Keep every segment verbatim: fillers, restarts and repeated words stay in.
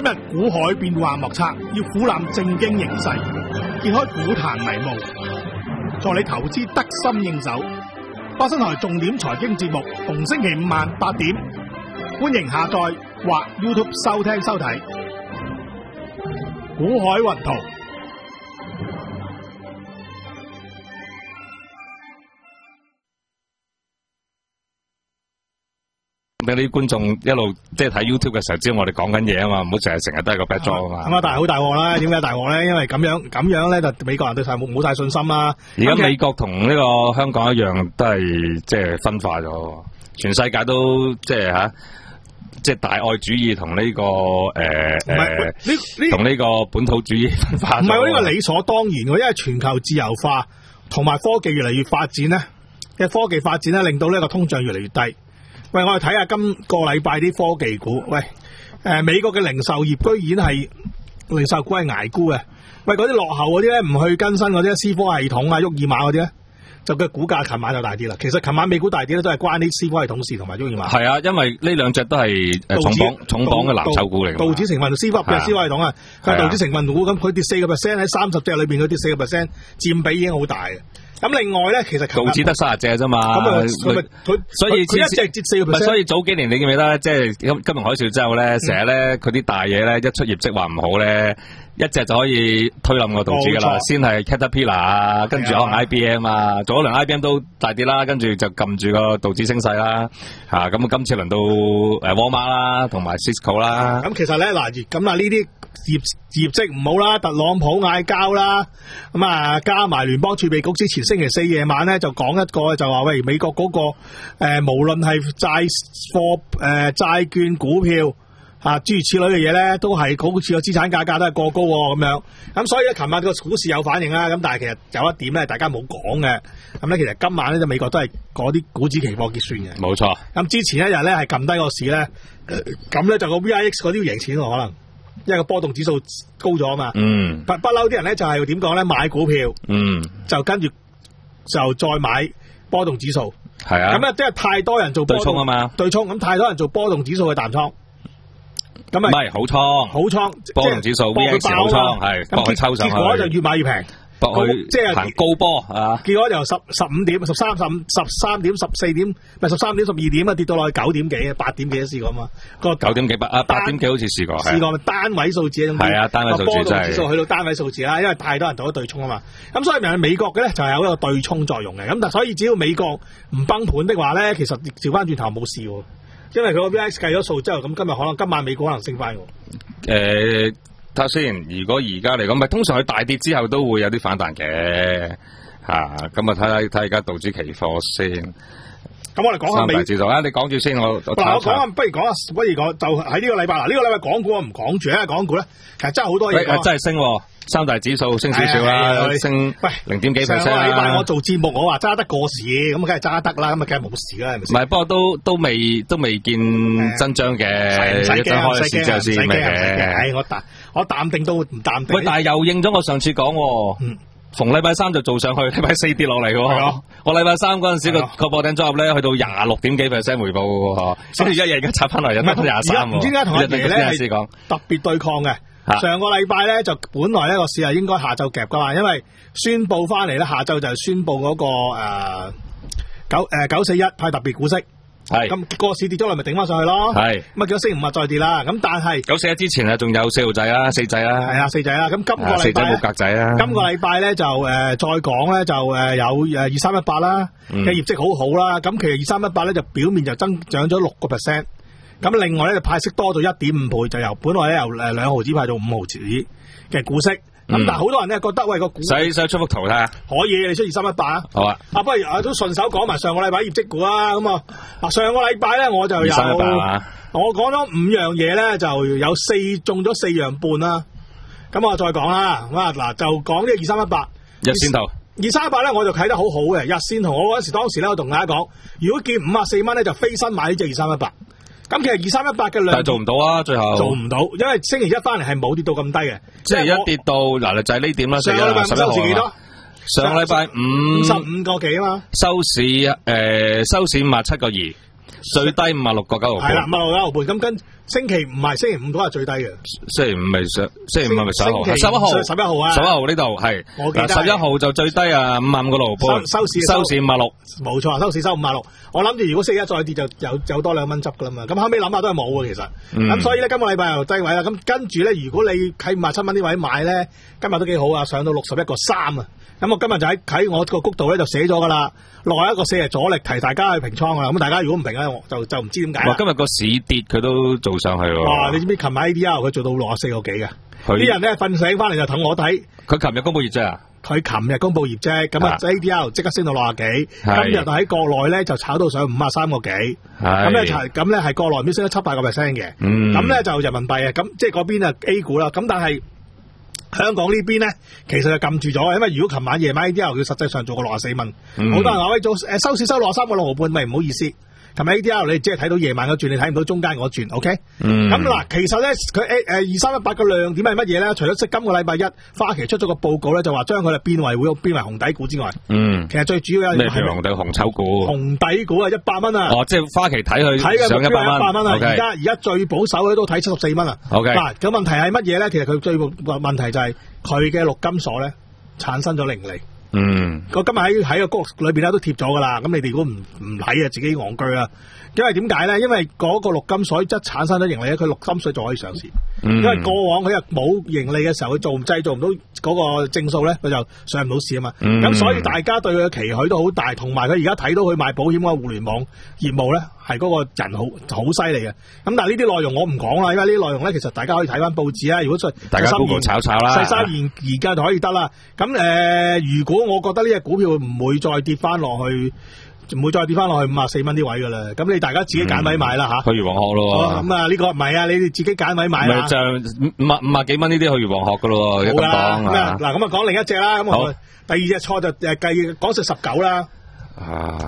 日股海變幻莫測，要俯瞰正經形勢，揭開股壇迷霧，助你投資得心應手。巴新台重點財經節目，逢星期五晚八點，歡迎下載或 YouTube 收聽收睇。股海雲圖。 俾啲觀眾一路即係睇 YouTube 嘅時候，知道我哋講緊嘢啊嘛，唔好成日成日都係個 backdrop 啊嘛。 咁啊，但係好大鑊啦！點解大鑊咧？因為咁樣咁樣咧，就美國人對晒冇冇晒信心啦。 而家美國同呢個香港一樣，都係即係分化咗。全世界都即係吓，即係大愛主義同呢個誒誒，同呢個本土主義分化。唔係喎，呢個理所當然喎，因為全球自由化同埋科技越嚟越發展咧，嘅科技發展咧，令到呢個通脹越嚟越低。喂，我哋睇下今個禮拜啲科技股。喂，誒、呃，美國嘅零售業居然係零售股係捱沽嘅。喂，嗰啲落後嗰啲咧，唔去更新嗰啲思科系統啊、沃爾瑪嗰啲咧，就嘅股價琴晚就大啲啦。其實琴晚美股大啲咧，都係關啲思科系統事同埋沃爾瑪。係啊，因為呢兩隻都係誒重磅重磅嘅藍籌股嚟嘅。道指成分思科嘅思科系統啊，佢道指成分股咁，佢跌四個 percent 喺三十隻裏邊，佢跌四個 percent，佔比已經好大嘅。咁另外咧，其實道指得三十隻啫嘛，咁佢所以佢一隻跌四個 percent，所以早幾年你記唔記得咧？即係金金融海嘯之後咧，成日咧佢啲大嘢咧一出業績話唔好咧，一隻就可以推冧個道指噶啦。先係 Caterpillar 啊，跟住可能 I B M 啊，做咗輪 I B M 都大啲啦，跟住就撳住個道指升勢啦。吓，咁今次輪到誒沃爾瑪啦，同埋 Cisco 啦。咁其實咧嗱，咁啊呢啲業業績唔好啦，特朗普嗌交啦，咁啊加埋聯邦儲備局之前星期四夜晚咧就講一個就話喂，美國嗰、那個誒、呃、無論係債貨誒債券股票吓諸如此類嘅嘢咧，都係好似個資產價格都係過高咁樣。咁所以咧，琴日個股市有反應啦。咁但係其實有一點咧，大家冇講嘅。咁咧，其實今晚咧，就美國都係嗰啲股指期貨結算嘅。冇錯。咁之前一日咧係撳低個市咧，咁、呃、咧就個 V I X 嗰啲要贏錢喎，可能。因為個波動指數高咗啊嘛，嗯，不不嬲啲人咧就係點講咧，買股票，嗯，就跟住就再買波動指數，係啊，咁啊即係太多人做波動對沖啊嘛，對沖咁太多人做波動指數嘅淡倉，咁啊唔係好倉，好倉波動指數 V X 好倉係，咁結結果就越買越平。博去即係行高波啊！結果由十十五點、十三、十五、十三點、十四點，唔係十三點、十二點啊，跌到落去九點幾、八點幾都試過嘛。個九點幾八啊，八點幾好似試過。試過咪單位數字咁。係啊，單位數字真係。波動指數去到單位數字啦，因為太多人做咗對沖啊嘛。咁所以咪美國嘅咧就係有一個對沖作用嘅。咁但所以只要美國唔崩盤的話咧，其實調翻轉頭冇事喎。因為佢個 V I X 計咗數之後，咁今日可能今晚美股可能升翻喎。誒。睇下先，如果而家嚟講，咪通常佢大跌之後都會有啲反彈嘅，吓咁啊睇下睇下而家道指期貨先。咁我哋講下美指數啊，你講住先，我嗱我講下，不如講下，不如講就喺呢個禮拜嗱，呢、這個禮拜港股我唔講住啊，港股咧其實真係好多嘢講，真係升，三大指數升少少啦，升喂零點幾 percent 啦。上個禮拜我做節目，我話揸得過市，咁梗係揸得啦，咁啊梗係冇事啦，係咪先？唔係，不過都都未都未見真章嘅，一陣開市之後先咩嘅。係我淡我淡定都唔淡定。喂，但係又應咗我上次講，嗯，逢禮拜三就做上去，禮拜四跌落嚟嘅。我禮拜三嗰陣時個個破頂組合咧，去到廿六點幾 percent 回報嘅，所以一日而家插翻嚟，有得廿三。唔知點解同一嘢咧係特別對抗嘅。上個禮拜咧就本來呢個市係應該下晝夾噶嘛，因為宣布翻嚟咧下晝就係宣布嗰、那個誒、呃、九誒、呃、九四一派特別股息，係咁個市跌咗落咪頂翻上去咯，係咁啊叫星期五啊再跌啦，咁但係九四一之前啊仲有四號仔啦，四仔啦，係啊四仔啦，咁今個禮拜四仔冇格仔啦，今個禮拜咧就誒、呃、再講咧就誒有誒二三一八啦嘅業績好好啦，咁其實二三一八咧就表面就增長咗六個 percent。咁另外咧就派息多到一點五倍，就由本來咧由誒兩毫子派到五毫子嘅股息。咁、嗯、但係好多人咧覺得喂個股，使使出幅圖睇下，可以你出二三一八啊？好啊，啊不如啊都順手講埋上個禮拜業績股啊，咁啊，啊上個禮拜咧我就有，我講咗五樣嘢咧就有四中咗四樣半啦。咁我再講啦，咁啊嗱就講呢個二三一八日線圖。二三一八咧我就睇得好好嘅，日線圖我嗰時當時咧我同大家講，如果見五啊四蚊咧就飛身買呢隻二三一八。咁其實二三一八嘅量，但係做唔到啊，最後做唔到，因為星期一翻嚟係冇跌到咁低嘅，即係一跌到嗱就係呢點啦。上個禮拜五收市幾多？上個禮拜五十五個幾啊嘛，收市誒、呃、收市五啊七個二。 最低五啊六個九毫半。 係啦，五啊六個九毫半。咁跟星期五係星期五嗰日最低嘅。 星期五咪上，星期五係咪十一號？十一號， 十一號啊！ 十一號呢度係。 我記得十一號就最低啊，五啊五個六毫半。 收市收市五啊六。 冇錯，收市收五啊六。我諗住如果星期一再跌就有有多兩蚊執噶啦嘛。咁後尾諗下都係冇嘅其實。咁、嗯、所以咧今個禮拜又低位啦。咁跟住咧，如果你喺五啊七蚊呢位買咧，今日都幾好啊，上到六十一個三啊。咁我今日就喺喺我個谷度咧就寫咗噶啦，落一個四係阻力，提大家去平倉噶啦。咁大家如果唔平咧，我就就唔知點解。 今日個市跌佢都做上去喎。 哇！你知唔知琴日 A D R 佢做到六十四個幾嘅？啲人咧瞓醒翻嚟就等我睇。 佢琴日公布業績啊？ 佢琴日公布業績，咁啊 A D R 即刻升到六十幾，今日喺國內咧就炒到上五啊三個幾，咁咧咁咧係國內邊升咗七八個 percent 嘅，咁咧、嗯、就人民幣啊，咁即係嗰邊啊 A 股啦，咁但係香港呢邊咧其實就撳住咗，因為如果琴晚夜晚 A D R 佢實際上做過六十四蚊，好、嗯、多人話喂做誒收市收六十三個六毫半，咪唔好意思。琴日 A D R 你只係睇到夜晚嗰轉，你睇唔到中間嗰轉 ，OK？ 咁、嗯、嗱，其實咧佢誒二三一八嘅亮點係乜嘢咧？除咗即今個禮拜一花旗出咗個報告咧，就話將佢哋變為會變為紅底股之外，嗯，其實最主要嘅咩係紅底紅籌股？紅底股啊，一百蚊啊！哦，即係花旗睇佢睇嘅上一百蚊啊！而家而家最保守嘅都睇七十四蚊啊！嗱、okay，咁問題係乜嘢咧？其實佢最問題就係佢嘅陸金所咧產生咗盈利。嗯，我今日喺喺個谷裏邊咧都貼咗噶啦，咁你哋如果唔唔睇啊，自己戇居啦。因為點解咧？因為嗰個陸金水質產生咗盈利咧，佢陸金水就可以上市。嗯、因為過往佢又冇盈利嘅時候，佢做製造唔到嗰個正數咧，佢就上唔到市啊嘛。咁、嗯、所以大家對佢嘅期許都好大，同埋佢而家睇到佢賣保險嗰個互聯網業務咧，係嗰個人好好犀利嘅。咁但係呢啲內容我唔講啦，因為呢啲內容咧，其實大家可以睇翻報紙啊。如果再大家 Google 炒炒啦，細沙研而家就可以得啦。咁誒、呃，如果我覺得呢隻股票唔會再跌翻落去。唔會再跌翻落去五啊四蚊啲位噶啦，咁你大家自己揀位買啦吓。去魚王學咯，咁啊呢個唔係啊，你哋自己揀位買啦。咪就五啊五啊幾蚊呢啲去魚王學噶咯，一咁講。嗱咁啊講另一隻啦，咁我第二隻錯就誒計講實十九啦。啊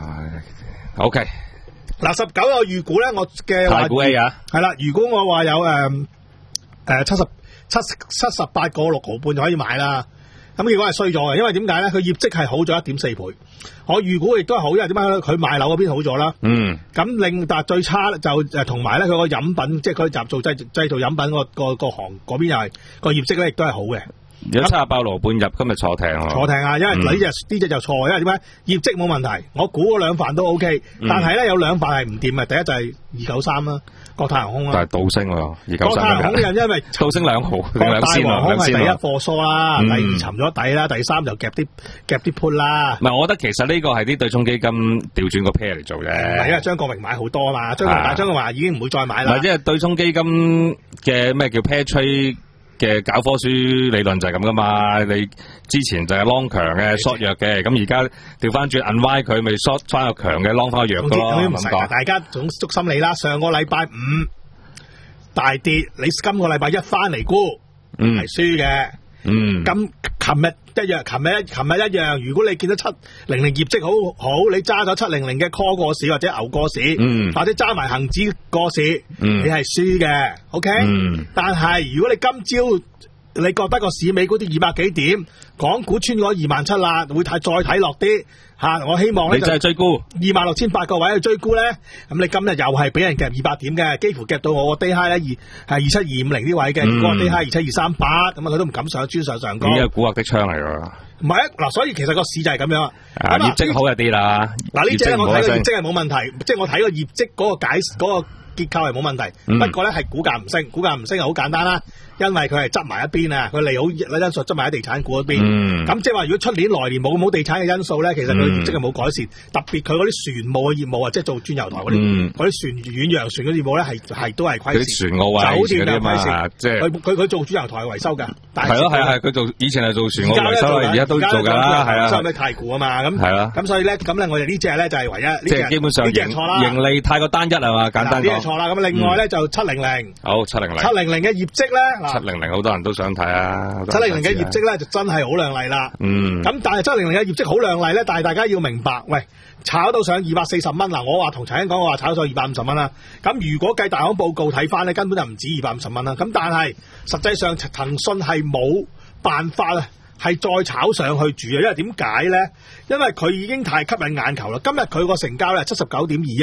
，OK。嗱十九我預估咧，我嘅話係啦，如果我話有誒誒七十七七十八個六毫半就可以買啦。咁結果係衰咗嘅，因為點解咧？佢業績係好咗一點四倍，我預估亦都係好，因為點解佢賣樓嗰邊好咗啦。嗯。咁令但最差就誒同埋咧，佢個飲品即係佢集做製製造飲品個個個行嗰邊又係個業績咧，亦都係好嘅。有七十八羅半入，今日坐艇喎。坐艇啊，因為呢隻呢隻就錯，因為點解業績冇問題，我估嗰兩瓣都 O K，但係咧有兩瓣係唔掂嘅。第一就係二九三啦，國泰航空啦。但係倒升喎，二九三。國泰航空因為倒升兩毫，兩仙啊，兩仙。第一貨疏啦，第二沉咗底啦，第三就夾啲夾啲 put 啦。唔係，我覺得其實呢個係啲對沖基金調轉個 pair 嚟做嘅。係因為張國榮買好多嘛，張國榮張國榮已經唔會再買啦。唔係，即係對沖基金嘅咩叫 pair trade嘅教科書理論就係咁噶嘛，你之前就係 long 強嘅 short 弱嘅，咁而家調翻轉 unwind 佢咪 short 翻個強嘅 long 翻個弱噶咯，唔講。大家總捉心理啦，上個禮拜五大跌，你今個禮拜一翻嚟沽，係輸嘅。嗯，咁琴日一樣，琴日一琴日一樣。如果你見到七零零業績好好，你揸咗七零零嘅 call 過市或者牛過市，嗯、或者揸埋恒指過市，嗯、你係輸嘅。OK，嗯、但係如果你今朝你覺得個市美股跌二百幾點，港股穿咗二萬七啦，會睇再睇落啲吓。我希望咧就係追沽二萬六千八個位去追沽咧。咁你今日又係俾人夾二百點嘅，幾乎夾到我個 day high 咧二係二七二五零啲位嘅，如果 day high 二七二三八，咁啊佢都唔敢上專上上高。呢個蠱惑的槍嚟㗎。唔係啊，嗱，所以其實個市就係咁樣啊。業績好一啲啦。嗱呢隻我睇個業績係冇問題，即係我睇個業績嗰個解嗰、嗰個結構係冇問題，嗯、不過咧係股價唔升，股價唔升係好簡單啦。因為佢係執埋一邊啊，佢利好因素執埋喺地產股嗰邊。咁、嗯、即係話，如果出年來年冇冇地產嘅因素咧，其實佢業績係冇改善。嗯、特別佢嗰啲船務嘅業務啊，即係做轉油台嗰啲，嗰啲、嗯、船遠洋船嘅業務咧，係係都係虧蝕。啲船澳啊，酒店又虧蝕，即係佢佢佢做轉油台維修㗎。係咯係係，佢做以前係做船澳維修，而家都做㗎啦，係啊。收咩太古啊嘛，咁係啊。咁所以咧，咁咧我哋呢隻咧就係唯一，即係基本上盈盈利太過單一係嘛，簡單講。呢隻錯啦。咁另外咧就七零零，好七零零，七零零嘅業績咧，七零零好多人都。都想睇啊！七零零嘅業績咧就真係好亮麗啦。嗯。咁但係七零零嘅業績好亮麗咧，但係大家要明白，喂，炒到上二百四十蚊嗱，我話同陳生講，我話炒咗二百五十蚊啦。咁如果計大行報告睇翻咧，根本就唔止二百五十蚊啦。咁但係實際上騰訊係冇辦法啊，係再炒上去住啊。因為點解咧？因為佢已經太吸引眼球啦。今日佢個成交咧七十九點二億。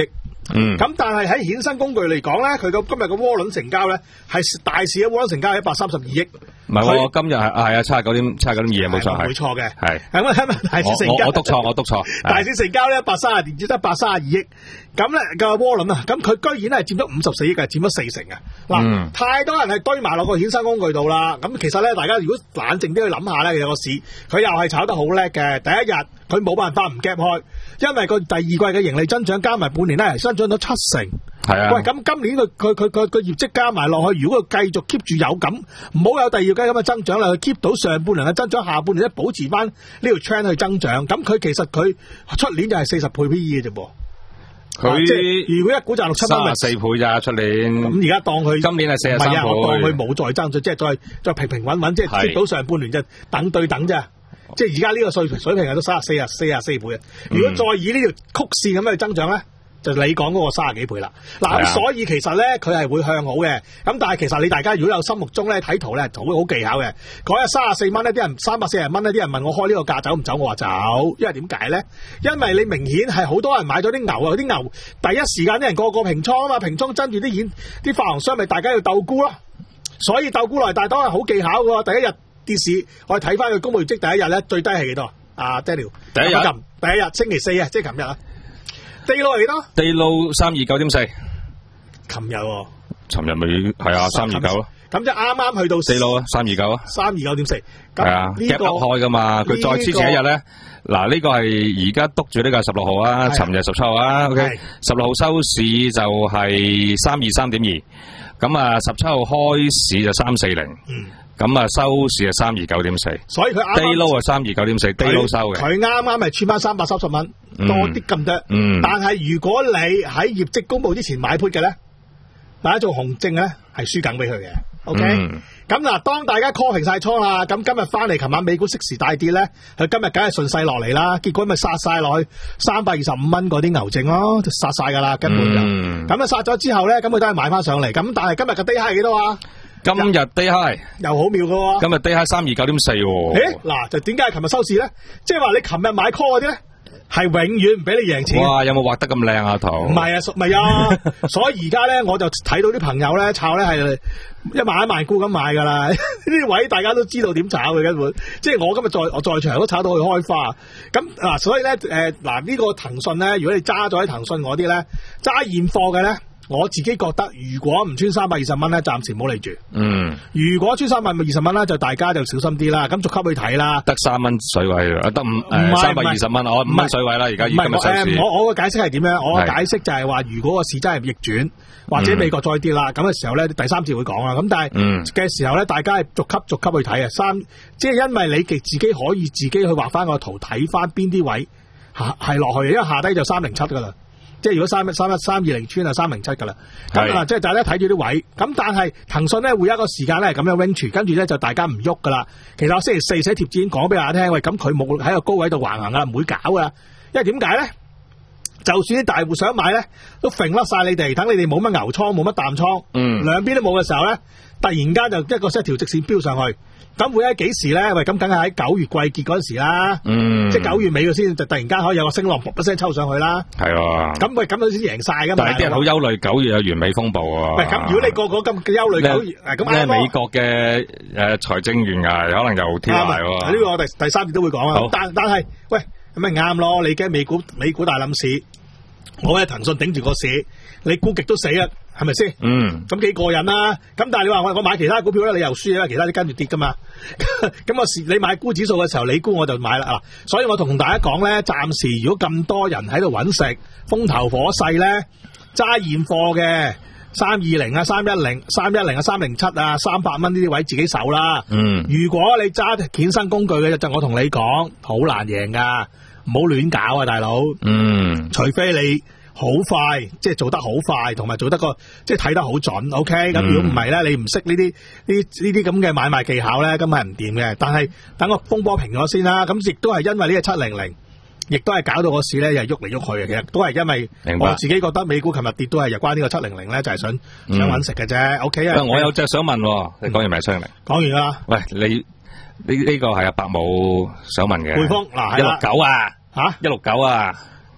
嗯。 咁但係喺衍生工具嚟講咧，佢個今日個窩輪成交咧係大市嘅窩輪成交係一百三十二億。 唔係喎，今日係係啊，七十九點七十九點二啊，冇錯係。 冇錯嘅。 係。 咁啊，今日大市成交。 我我督錯，我督錯。 大市成交咧一百三十二，只得一百三十二億。咁咧個窩輪啊，咁佢居然係佔咗五十四億嘅，佔咗四成啊！嗱、嗯，太多人係堆埋落個衍生工具度啦。咁其實咧，大家如果冷靜啲去諗下咧，其實個市佢又係炒得好叻嘅。第一日佢冇辦法唔夾開，因為個第二季嘅盈利增長加埋半年咧，係增長咗七成。 係啊。 喂，咁今年佢佢佢佢佢業績加埋落去，如果佢繼續 keep 住有咁，唔好有第二季咁嘅增長啦，佢 keep 到上半年嘅增長，下半年咧保持翻呢條 trend 去增長，咁佢其實佢出年就係四十倍 P E 嘅啫噃。佢、啊、即係如果一股賺六七蚊， 三十四倍咋出年。 咁而家當佢今年係四十三倍， 我當佢冇再增長，即係再再平平穩穩，即係接到上半年就等對等啫。即係而家呢個水平水平係都三十四啊四啊四倍啊。如果再以呢條曲線咁樣去增長咧，就你講嗰個三十幾倍啦。嗱，咁所以其實咧佢係會向好嘅。咁但係其實你大家如果有心目中咧睇圖咧，好好技巧嘅。嗰日三十四蚊呢，啲人三百四十蚊呢，啲人問我開呢個價走唔走，我話走，因為點解咧？因為你明顯係好多人買咗啲牛啊，啲牛第一時間啲人個個平倉啊嘛，平倉爭住啲錢，啲發行商咪大家要鬥沽咯。所以鬥沽來大多係好技巧嘅。第一日跌市，我哋睇翻佢公布業績第一日咧，最低係幾多？啊 Daniel 第一日，第一日星期四啊，即係琴日啊。地路係幾多？地路三二九點四。 琴日喎。 尋日咪係啊，三二九咯。 咁即係啱啱去到地路啊，三二九啊。 三二九點四。 係啊，gap up開噶嘛，佢再之前一日咧，嗱呢個係而家督住呢個十六號啊，尋日十七號啊 ，OK，十六號收市就係三二三點二，咁啊十七號開市就三四零。嗯。咁啊，收市係三二九點四，所以佢 day low 係三二九點四，day low 收嘅。佢啱啱係穿翻三百三十蚊，多啲咁多。嗯。但係如果你喺業績公布之前買 put 嘅咧，大家做紅證咧係輸緊俾佢嘅。OK。咁嗱，當大家 call 平晒倉啦，咁今日翻嚟，琴晚美股即時大跌咧，佢今日梗係順勢落嚟啦，結果咪殺晒落去三百二十五蚊嗰啲牛證咯，就殺晒噶啦，根本就。咁啊殺咗之後咧，咁佢都係買翻上嚟，咁但係今日嘅低係幾多啊？今日 day high 又好妙㗎喎，今日 day high 三二九點四喎。誒，嗱，就點解係琴日收市咧？即係話你琴日買 call 嗰啲咧，係永遠唔俾你贏錢。哇，有冇畫得咁靚啊圖？唔係啊，唔係啊，所以而家咧我就睇到啲朋友咧炒咧係一萬一萬股咁買噶啦，呢啲位大家都知道點炒嘅根本。即係我今日在我在場都炒到佢開花。咁嗱，所以咧誒嗱呢個騰訊咧，如果你揸咗喺騰訊嗰啲咧，揸現貨嘅咧。我自己覺得，如果唔穿三百二十蚊咧，暫時唔好嚟住。嗯。如果穿三百二十蚊咧，就大家就小心啲啦。咁逐級去睇啦。得三蚊水位啊，得五誒三百二十蚊，我五蚊水位啦。而家已經今日收市。我我嘅解釋係點樣？我嘅解釋就係話，如果個市真係逆轉，或者美國再跌啦，咁嘅時候咧，第三節會講啦。咁但係嘅時候咧，大家係逐級逐級去睇啊。三，即係因為你自己可以自己去畫翻個圖，睇翻邊啲位係係落去，因為下低就三零七噶啦。即係如果三一三一三二零穿啊三零七噶啦，咁啊即係大家睇住啲位，咁但係騰訊咧會有一個時間咧咁樣 range，跟住咧就大家唔喐噶啦。其實我星期四寫貼紙已經講俾大家聽，喂，咁佢冇喺個高位度橫行噶，唔會搞噶。因為點解咧？就算啲大戶想買咧，都揈甩晒你哋，等你哋冇乜牛倉，冇乜淡倉，嗯，兩邊都冇嘅時候咧，突然間就一個一條直線飆上去。咁會喺幾時咧？喂，咁梗係喺九月季結嗰陣時啦，嗯，即係九月尾嘅先，就突然間可以有個升浪，噗一聲抽上去啦。係啊，咁喂，咁佢先贏晒噶嘛。但係啲人好憂慮九月有完美風暴喎。喂，咁如果你個個咁憂慮九月，咁啱美國嘅誒財政懸崖可能又跳埋喎。呢個我第第三節都會講啊。但但係，喂，咁咪啱咯？你驚美股美股大冧市，我喺騰訊頂住個市，你估極都死啊！係咪先？嗯，咁幾過癮啦！咁但係你話我我買其他股票咧，你又輸啦，其他啲跟住跌噶嘛。咁我時你買沽指數嘅時候，你沽我就買啦啊！所以我同大家講咧，暫時如果咁多人喺度揾食，風頭火勢咧，揸現貨嘅三二零啊、三一零、三一零啊、三零七啊、三百蚊呢啲位自己守啦。嗯，如果你揸衍生工具嘅，就我同你講，好難贏噶，唔好亂搞啊，大佬。嗯，除非你。好快，即係做得好快，同埋做得個即係睇得好準 ，OK？咁、嗯、如果唔係咧，你唔識呢啲呢呢啲咁嘅買賣技巧咧，根本係唔掂嘅。但係等個風波平咗先啦，咁亦都係因為呢個七零零，亦都係搞到個市咧又喐嚟喐去嘅。其實都係因為我自己覺得美股琴日跌都係有關呢個七零零咧，就係、是、想、嗯、想揾食嘅啫。OK 啊？我有隻想問，你講完未？七零零講完啦。喂，你呢呢、這個係阿伯母想問嘅。匯豐嗱，一六九啊，吓一六九啊。一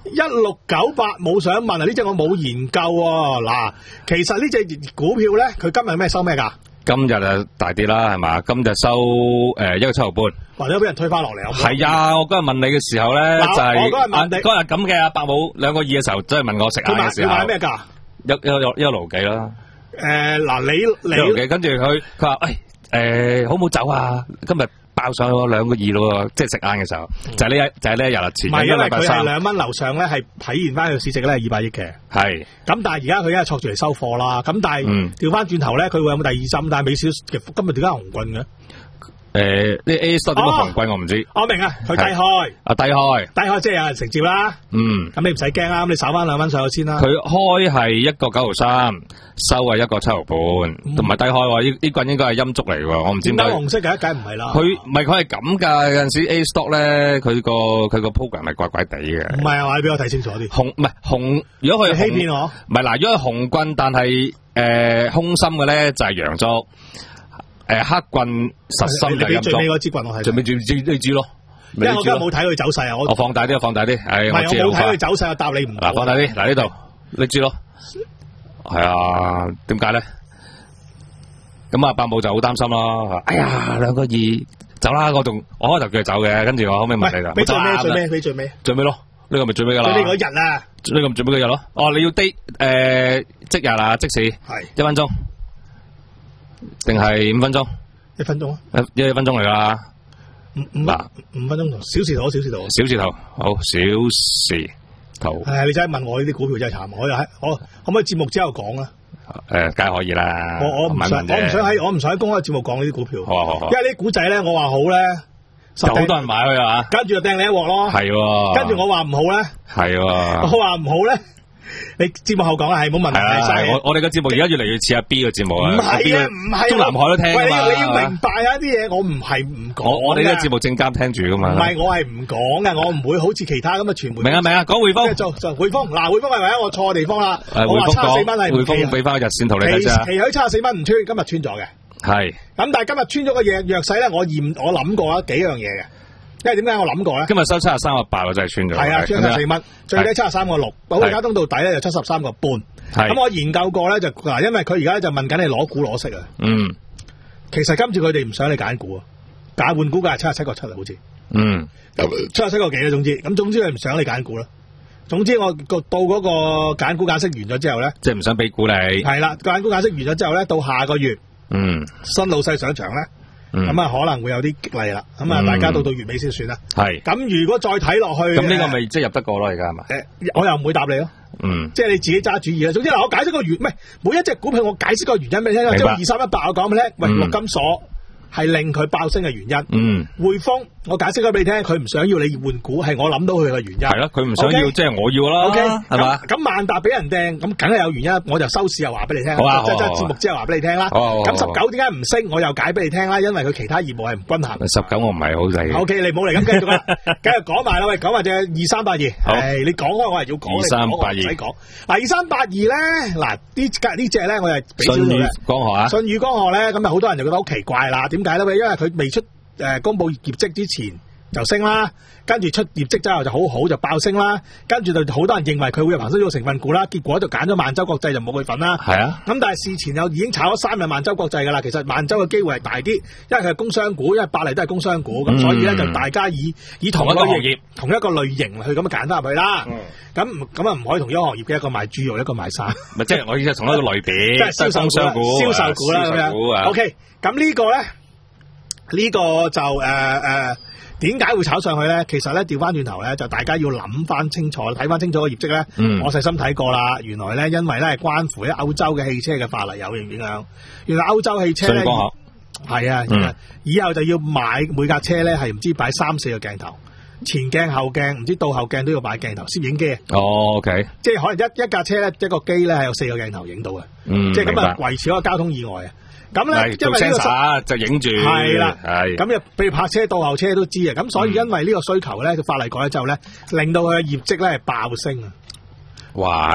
一六九八冇想問啊，呢隻我冇研究喎。嗱，其實呢隻股票咧，佢今日咩收咩㗎？ 今日啊大跌啦，係嘛？今日收誒一個七毫半， 或者俾人推翻落嚟。 係啊，我嗰日問你嘅時候咧，就係我嗰日問你嗰日咁嘅阿伯母兩個二嘅時候，真係問我食晏嘅時候， 佢買咩價？ 一一一一路幾啦。 誒嗱，你你一路幾，跟住佢佢話誒誒好唔好走啊？今日爆上去兩個二咯，即係食晏嘅時候，就係呢一就係呢一日啦。前唔係因為禮拜三佢係兩蚊樓上咧，係體現翻佢市值咧係二百億嘅。 係。 咁但係而家佢而家係錯住嚟收貨啦。咁但係調翻轉頭咧，佢會有冇第二針？但係美少今日點解紅棍嘅？ 誒，呢 A stock 點解紅棍我唔知。 我明啊，佢低開。啊低開。低開即係有人承接啦。嗯。咁你唔使驚啦，咁你守翻兩蚊上去先啦。 佢開係一個九毫三，收係一個七毫半，同埋低開喎。呢呢棍應該係陰燭嚟喎，我唔知點解。 紅色嘅，梗唔係啦。 佢唔係佢係咁㗎，有陣時 A stock 咧，佢個佢個 program 係怪怪地嘅。 唔係啊，你俾我睇清楚啲。紅唔係紅，如果佢欺騙我。唔係嗱，如果係紅棍，但係誒空心嘅咧就係陽燭。誒，黑棍實心就陰燭。 最尾嗰支棍我係。 最尾最最呢支咯。 因為我今日冇睇佢走勢啊，我。 我放大啲，放大啲。係。 唔係我冇睇佢走勢，我答你唔。 嗱，放大啲，嗱呢度呢支咯。係啊，點解咧？咁啊，伯母就好擔心咯。哎呀，兩個二走啦，我仲我開頭叫佢走嘅，跟住我後尾問你啦。 俾最尾，最尾，俾最尾。 最尾咯，呢個咪最尾噶啦。 最尾嗰日啊。 呢個咪最尾嗰日咯。哦，你要 day 誒即日啊，即時。係。一分鐘。定係五分鐘？ 一分鐘啊！ 一一分鐘嚟噶。 嗱，五分鐘頭，小時圖，小時圖， 小時圖，好，小時圖。 係你真係問我呢啲股票真係慘，我又喺我可唔可以節目之後講啊？ 誒，梗係可以啦。 我我唔想，我唔想喺我唔想喺公開節目講呢啲股票。 好好好。 因為呢啲股仔咧，我話好咧， 有好多人買佢啊， 跟住就掟你一鑊咯。 係。 跟住我話唔好咧。係。我話唔好咧。你節目後講係冇問題。 係我我哋嘅節目而家越嚟越似阿 B 嘅節目啊。 唔係啊，唔係。 中南海都聽噶嘛。 喂，你要明白啊啲嘢，我唔係唔講。 我哋嘅節目正監聽住噶嘛。 唔係，我係唔講噶，我唔會好似其他咁嘅傳媒。 明啊明啊，講匯豐。 做做匯豐，嗱匯豐係咪啊？我錯地方啦。 誒， 我話七十四蚊係匯豐俾翻個日線圖你睇下。 期許七十四蚊唔穿，今日穿咗嘅。係。咁但係今日穿咗個弱弱勢咧，我驗我諗過啊幾樣嘢嘅。因為點解我諗過咧？ 今日收七十三個八，我真係穿咗。 係啊，穿咗四蚊，最低七十三個六，保利加通道底咧就七十三個半。咁我研究過咧就嗱，因為佢而家就問緊你攞股攞息啊。嗯。其實今次佢哋唔想你揀股啊，揀換股價係七十七個七啊，好似。嗯。七十七個幾啊，總之，咁總之佢唔想你揀股啦。總之我個到嗰個揀股揀息完咗之後咧，即係唔想俾股你。係啦，揀股揀息完咗之後咧，到下個月，嗯，新老細上場咧。咁啊，可能會有啲激勵啦。咁啊，大家到到月尾先算啦。係。咁如果再睇落去，咁呢個咪即係入得過咯？而家係嘛？誒，我又唔會答你咯。嗯。即係你自己揸主意啦。總之嗱，我解釋個原，唔係每一隻股票我解釋個原因俾你聽。即係二三一八，我講俾你聽。喂，陸金所係令佢爆升嘅原因。嗯。匯豐，我解釋咗俾你聽，佢唔想要你換股，係我諗到佢嘅原因。係咯，佢唔想要，即係我要啦。O K，係嘛？咁萬達俾人掟，咁梗係有原因。我就收市又話俾你聽。好啊，即係節目之後話俾你聽啦。咁十九點解唔升？我又解俾你聽啦，因為佢其他業務係唔均衡。十九我唔係好理。O K，你唔好嚟咁繼續啦，繼續講埋啦。喂，講埋隻二三八二。係你講開，我係要講。二三八二。唔使講。嗱，二三八二咧，嗱呢格呢隻咧，我係俾少少嘅。信宇光學啊。信宇光學咧，咁啊好多人就覺得好奇怪啦。點解咧？因為佢未出誒公布業績之前就升啦，跟住出業績之後就好好就爆升啦，跟住就好多人認為佢會有恒生指數成分股啦，結果就揀咗萬洲國際就冇佢份啦。係啊，咁但係事前又已經炒咗三日萬洲國際噶啦，其實萬洲嘅機會係大啲，因為佢係工商股，因為百麗都係工商股，咁、嗯、所以咧就大家以以同一個行業、同一個類型去咁樣揀翻入去啦。咁咁啊唔可以同一個行業嘅，一個賣豬肉，一個賣衫。咪即係我意思係同一個類別，即係銷售股、銷售股啦咁樣。O K，咁呢個咧呢、這個就誒誒。呃呃點解會炒上去咧？其實咧調翻轉頭咧，就大家要諗翻清楚，睇翻清楚個業績咧。嗯、我細心睇過啦，原來咧因為咧係關乎咧歐洲嘅汽車嘅法例有影響。原來歐洲汽車咧係啊，嗯、以後就要買每架車咧係唔知擺三四個鏡頭，前鏡後鏡，唔知倒後鏡都要擺鏡頭，攝影機。哦 ，OK，即係可能一一架車咧一個機咧係有四個鏡頭影到嘅，嗯、即係咁啊維持一個交通意外啊。咁咧，因為呢個實就影住係啦，係咁又譬如泊車、倒後車都知啊。咁所以因為呢個需求咧，個法例改咗之後咧，令到佢嘅業績咧係爆升啊！哇！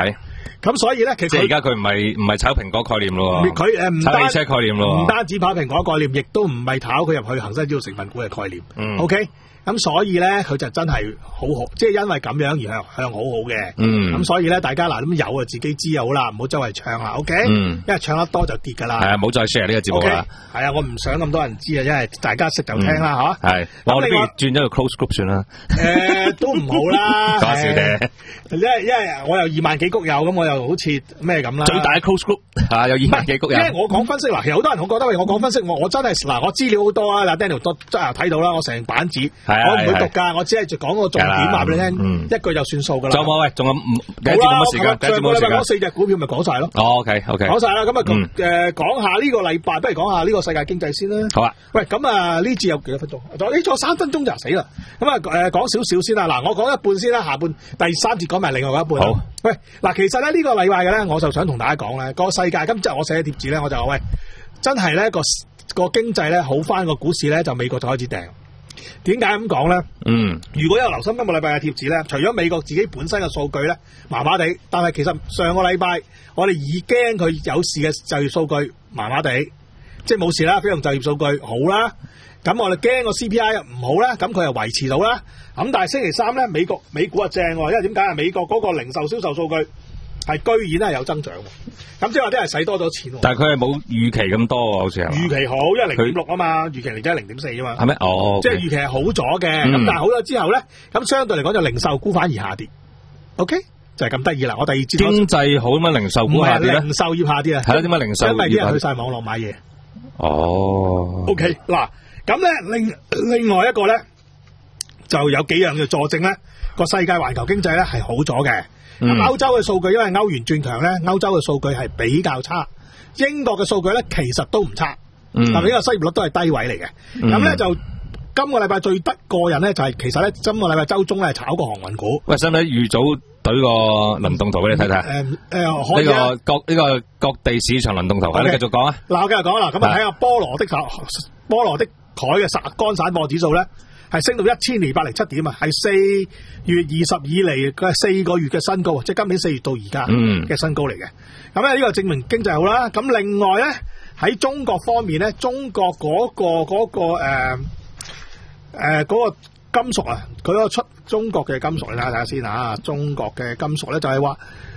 咁所以咧，其實即係而家佢唔係唔係炒蘋果概念咯， 佢誒唔單炒汽車概念咯， 唔單止炒蘋果概念，亦都唔係炒佢入去恒生指數成分股嘅概念。 嗯 OK。咁所以咧，佢就真係好好，即係因為咁樣而向向好好嘅。 嗯。 咁所以咧，大家嗱咁有啊，自己知就好啦，唔好周圍唱啦。OK。 嗯。 因為唱得多就跌噶啦。 係啊，唔好再 share 呢個節目啦。 係啊，我唔想咁多人知啊，因為大家識就聽啦，吓。 係。我哋不如轉咗個 close group 算啦。 誒，都唔好啦。 講笑啫。 因為因為我有二萬幾谷友，咁我又好似咩咁啦。 最大嘅 close group 吓有二萬幾谷友。 因為我講分析嗱，其實好多人我覺得我講分析，我我真係嗱，我資料好多啊，嗱 Daniel 都真係睇到啦，我成版紙，我唔會讀噶。我只係就講個重點話俾你聽， 嗯、 一句就算數噶啦。 仲有冇？喂，仲有第一節冇乜時間，第一節冇時間。 講四隻股票咪講晒咯。 哦 ，OK OK， 講晒啦。咁啊，誒講下呢個禮拜，不如講下呢個世界經濟先啦。 好啊。喂， 咁啊呢節有幾多分鐘？仲呢仲三分鐘就死啦。咁啊誒講少少先啦。嗱，我講一半先啦，下半第三節講埋另外一半。 好。 喂，嗱，其實咧呢個禮拜嘅咧，我就想同大家講咧，個世界今即係我寫嘅貼紙咧，我就話喂，真係咧個個經濟咧好翻，個股市咧就美國就開始掟。點解咁講咧？嗯，如果有留心今個禮拜嘅貼紙咧，除咗美國自己本身嘅數據咧麻麻地，但係其實上個禮拜我哋已驚佢有事嘅就業數據麻麻地，即係冇事啦，非農就業數據好啦。咁我哋驚個 C P I 唔好啦，咁佢又維持到啦。咁但係星期三咧，美國美股啊正，因為點解啊？美國嗰個零售銷售數據係居然係有增長，咁即係話啲係使多咗錢。但係佢係冇預期咁多喎，好似係預期好，因為零點六啊嘛，預期嚟緊係零點四啊嘛。係咩？哦，即係預期係好咗嘅，咁、嗯、但係好咗之後咧，咁相對嚟講就零售股反而下跌。OK，就係咁得意啦。我第二節經濟好咁啊，零售股下跌咧，零售業下跌啊，係咯？點解零售業？因為啲人去晒網絡買嘢。哦。OK，嗱，咁咧另另外一個咧就有幾樣嘅佐證咧，個世界環球經濟咧係好咗嘅。咁歐、嗯、洲嘅數據因為歐元轉強咧，歐洲嘅數據係比較差。英國嘅數據咧其實都唔差，但係呢個失業率都係低位嚟嘅。咁咧、嗯、就今個禮拜最得過人咧就係、是、其實咧今個禮拜周中咧炒個航運股。喂，使唔使預早懟個輪動圖俾你睇睇？誒誒、嗯，可以啊。呢、這個各呢、這個各地市場輪動圖，你繼續講啊。嗱，我繼續講啦。咁啊睇下波羅的波羅的海嘅散乾散貨指數咧。係升到一千二百零七點啊！係四月二十以嚟嘅四個月嘅新高，即係今年四月到而家嘅新高嚟嘅。咁咧呢個證明經濟好啦。咁另外咧喺中國方面咧，中國嗰、嗰個嗰、嗰個誒誒嗰個金屬啊，佢嗰個出中國嘅金屬，你睇下睇下先啊！中國嘅金屬咧就係話，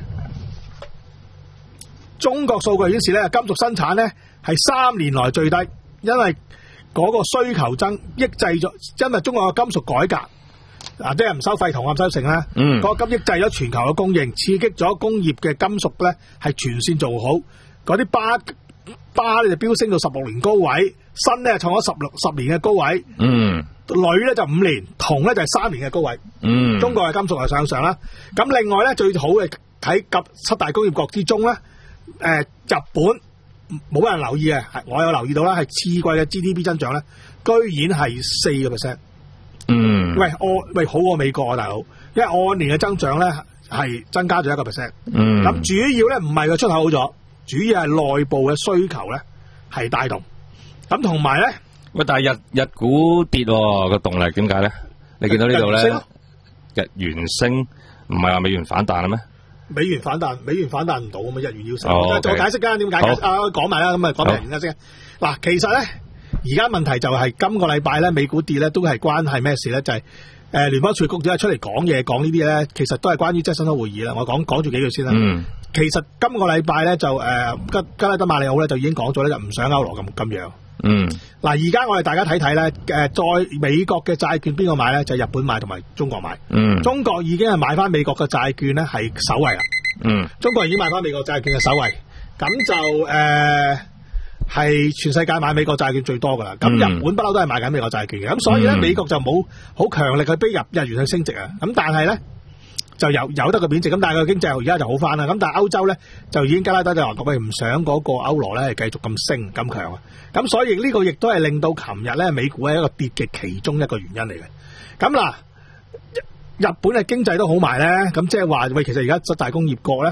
中國數據顯示咧金屬生產咧係三年來最低，因為嗰個需求增抑制咗，因為中國嘅金屬改革，嗱即係唔收廢銅唔收成啦，嗯，嗰個金抑制咗全球嘅供應，刺激咗工業嘅金屬咧係全線做好，嗰啲巴巴咧就飆升到十六年高位，鋅咧創咗十六十年嘅高位，嗯，鋁咧就五年，銅咧就係三年嘅高位，嗯，中國嘅金屬係向上啦。咁另外咧最好嘅喺七大工業國之中咧，誒、呃、日本。冇人留意啊！我有留意到啦，係次季嘅 G D P 增長咧，居然係四個 percent。嗯，喂，按喂好過美國啊，大佬，因為按年嘅增長咧係增加咗一個 percent。嗯，咁主要咧唔係個出口好咗，主要係內部嘅需求咧係帶動。咁同埋咧，喂，但係日日股跌個、哦、動力點解咧？你見到呢度咧，日元升，唔係話美元反彈啦咩？美元反彈，美元反彈唔到咁啊！日元要升，我再解釋間點解啊？講埋啦，咁啊講埋日元先。嗱，其實咧，而家問題就係今個禮拜咧，美股跌咧，都係關係咩事咧？就係誒聯邦儲局點解出嚟講嘢講呢啲咧？其實都係關於即係新開會議啦。我講講住幾句先啦。嗯。其實今個禮拜咧就誒吉加拉德馬里奧咧就已經講咗咧，就唔想歐羅咁咁樣。嗯。嗱，而家我哋大家睇睇咧，誒，在美國嘅債券邊個買咧？就係日本買同埋中國買。嗯。中國已經係買翻美國嘅債券咧，係首位啦。嗯。中國已經買翻美國債券嘅首位，咁就誒係、呃、全世界買美國債券最多噶啦。咁日本不嬲都係買緊美國債券嘅，咁所以咧、嗯、美國就冇好強力去逼日日元去升值啊。咁但係咧就有有得個貶值，咁但係個經濟而家就好翻啦。咁但係歐洲咧就已經加拉德就話佢唔想嗰個歐羅咧係繼續咁升咁強啊。咁所以呢個亦都係令到琴日咧美股係一個跌嘅其中一個原因嚟嘅。咁嗱，日本嘅經濟都好埋咧，咁即係話喂，其實而家七大工業國咧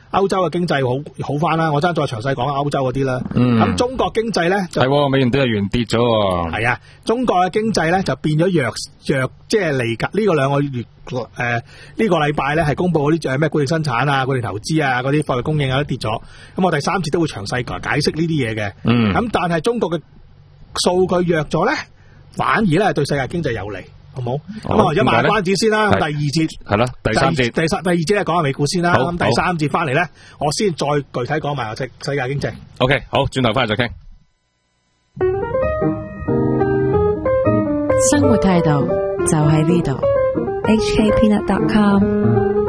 歐洲嘅經濟好好翻啦，我爭再詳細講下歐洲嗰啲啦。咁、嗯、中國經濟咧就係美元都係原跌咗。 係啊，中國嘅經濟咧就變咗弱弱，即係嚟緊呢個兩個月誒呢、呃呢個禮拜咧係公布嗰啲誒咩固定生產啊、固定投資啊、嗰啲貨幣供應啊都跌咗。咁我第三節都會詳細解釋呢啲嘢嘅。嗯。咁但係中國嘅數據弱咗咧，反而咧對世界經濟有利。好冇？咁啊，而家賣關子先啦。第二節係啦，第三節， 第三第二節咧講下美股先啦。咁第三節翻嚟咧，我先再具體講埋個世世界經濟。 OK， 好，轉頭翻嚟再傾。 生活態度就喺呢度。H K Peanut dot com